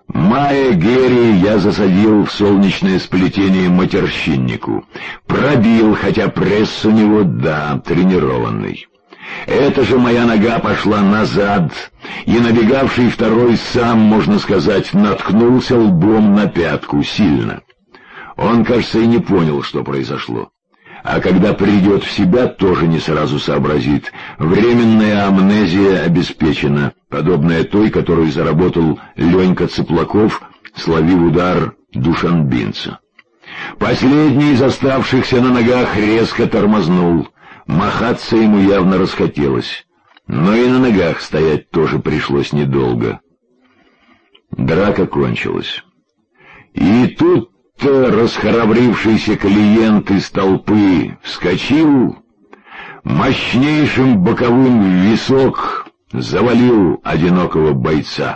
Майя Герри я засадил в солнечное сплетение матерщиннику. Пробил, хотя пресс у него, да, тренированный. Эта же моя нога пошла назад, и набегавший второй сам, можно сказать, наткнулся лбом на пятку сильно. Он, кажется, и не понял, что произошло. А когда придет в себя, тоже не сразу сообразит. Временная амнезия обеспечена, подобная той, которую заработал Ленька Цыплаков, словив удар душанбинца. Последний из оставшихся на ногах резко тормознул. Махаться ему явно расхотелось, но и на ногах стоять тоже пришлось недолго. Драка кончилась. И тут-то расхрабрившийся клиент из толпы вскочил, мощнейшим боковым в висок завалил одинокого бойца.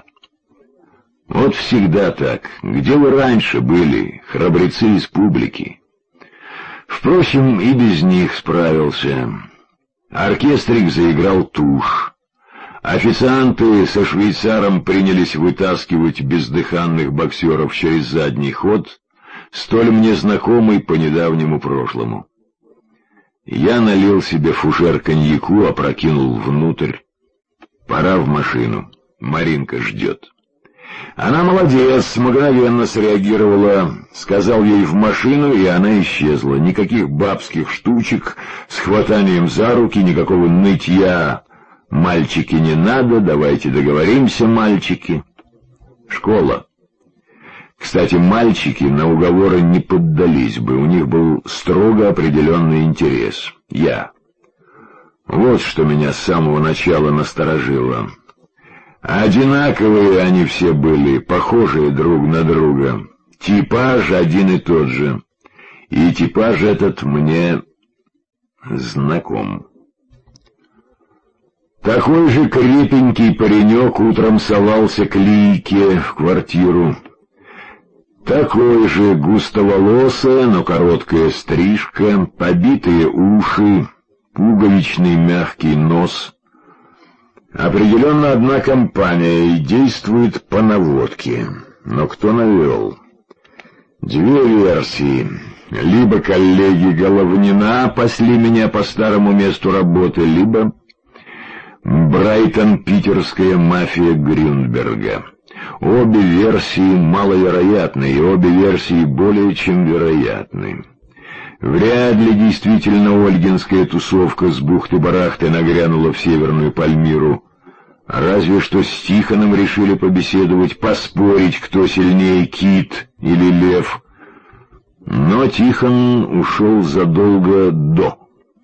Вот всегда так. Где вы раньше были, храбрецы из публики? Впрочем, и без них справился. Оркестрик заиграл тушь. Официанты со швейцаром принялись вытаскивать бездыханных боксеров через задний ход, столь мне знакомый по недавнему прошлому. Я налил себе фужер коньяку, опрокинул внутрь. Пора в машину. Маринка ждет. Она молодец, мгновенно среагировала, сказал ей в машину, и она исчезла. Никаких бабских штучек с хватанием за руки, никакого нытья. Мальчики, не надо, давайте договоримся, мальчики. Школа. Кстати, мальчики на уговоры не поддались бы, у них был строго определенный интерес. Я. Вот что меня с самого начала насторожило. Одинаковые они все были, похожие друг на друга. Типаж один и тот же. И типаж этот мне знаком. Такой же крепенький паренек утром совался к Лийке в квартиру. Такой же густоволосая, но короткая стрижка, побитые уши, пуговичный мягкий нос. Определенно одна компания и действует по наводке. Но кто навел? Две версии. Либо коллеги Головнина пасли меня по старому месту работы, либо Брайтон-питерская мафия Грюнберга. Обе версии маловероятны, и обе версии более чем вероятны. Вряд ли действительно ольгинская тусовка с бухты-барахты нагрянула в Северную Пальмиру. Разве что с Тихоном решили побеседовать, поспорить, кто сильнее, кит или лев. Но Тихон ушел задолго до.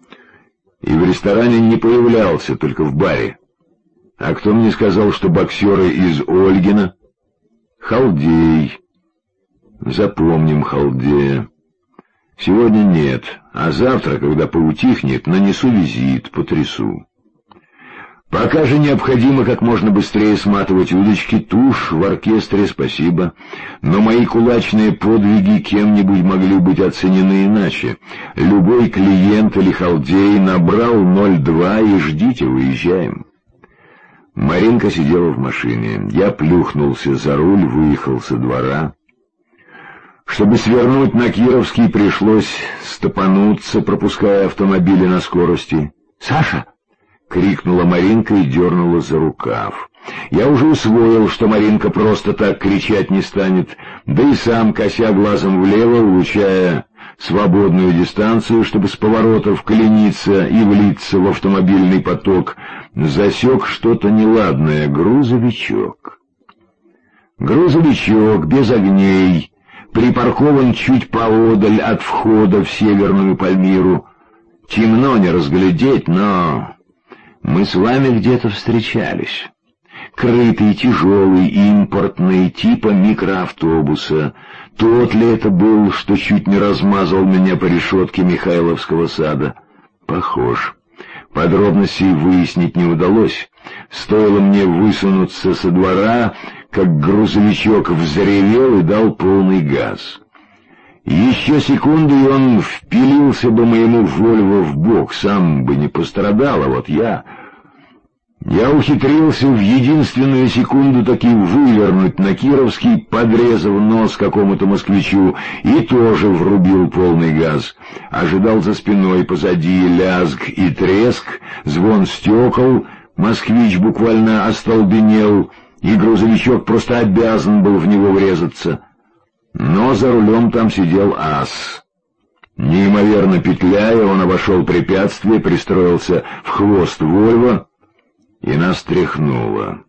И в ресторане не появлялся, только в баре. А кто мне сказал, что боксеры из Ольгина? Халдей. Запомним Халдея. Сегодня нет, а завтра, когда поутихнет, нанесу визит, потрясу. Пока же необходимо как можно быстрее сматывать удочки, тушь в оркестре, спасибо, но мои кулачные подвиги кем-нибудь могли быть оценены иначе. Любой клиент или халдей набрал 02 и ждите, выезжаем. Маринка сидела в машине, я плюхнулся за руль, выехал со двора. Чтобы свернуть на Кировский, пришлось стопануться, пропуская автомобили на скорости. «Саша!» — крикнула Маринка и дернула за рукав. Я уже усвоил, что Маринка просто так кричать не станет, да и сам, кося глазом влево, улучшая свободную дистанцию, чтобы с поворота вклиниться и влиться в автомобильный поток, засек что-то неладное. Грузовичок. Грузовичок без огней, припаркован чуть поодаль от входа в Северную Пальмиру. Темно не разглядеть, но мы с вами где-то встречались. Крытый, тяжелый, импортный, типа микроавтобуса. Тот ли это был, что чуть не размазал меня по решетке Михайловского сада? Похож. Подробностей выяснить не удалось. Стоило мне высунуться со двора, как грузовичок взревел и дал полный газ. Еще секунду, и он впилился бы моему «Вольво» в бок, сам бы не пострадал, а вот я... Я ухитрился в единственную секунду таки вывернуть на Кировский, подрезав нос какому-то москвичу, и тоже врубил полный газ. Ожидал за спиной, позади лязг и треск, звон стекол, москвич буквально остолбенел, и грузовичок просто обязан был в него врезаться. Но за рулем там сидел ас. Неимоверно петляя, он обошел препятствие, пристроился в хвост «Вольво», и нас тряхнуло.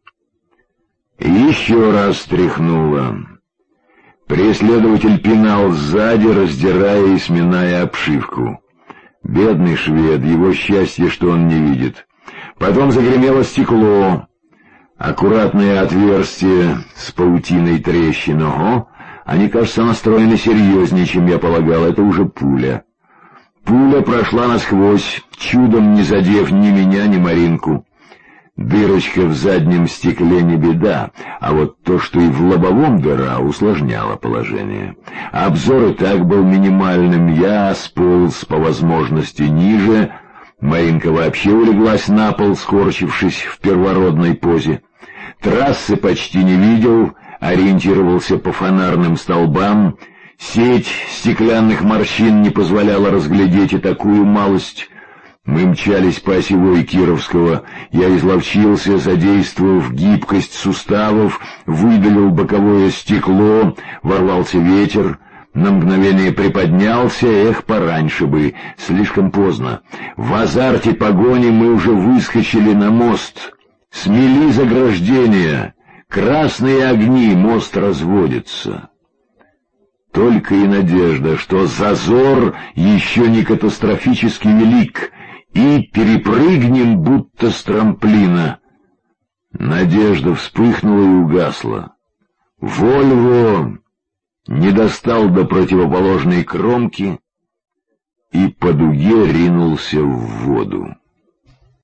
Еще раз тряхнуло. Преследователь пинал сзади, раздирая и сминая обшивку. Бедный швед, его счастье, что он не видит. Потом загремело стекло. Аккуратное отверстие с паутиной трещин. Ого, они, кажется, настроены серьезнее, чем я полагал. Это уже пуля. Пуля прошла насквозь, чудом не задев ни меня, ни Маринку. Дырочка в заднем стекле не беда, а вот то, что и в лобовом дыра, усложняло положение. Обзор и так был минимальным, я сполз по возможности ниже, Маринка вообще улеглась на пол, скорчившись в первородной позе. Трассы почти не видел, ориентировался по фонарным столбам, сеть стеклянных морщин не позволяла разглядеть и такую малость. Мы мчались по осевой Кировского, я изловчился, задействовав гибкость суставов, выдавил боковое стекло, ворвался ветер, на мгновение приподнялся, пораньше бы, слишком поздно. В азарте погони мы уже выскочили на мост, смели заграждение, красные огни, мост разводится. Только и надежда, что зазор еще не катастрофически велик, и перепрыгнем, будто с трамплина. Надежда вспыхнула и угасла. «Вольво» не достал до противоположной кромки и по дуге ринулся в воду.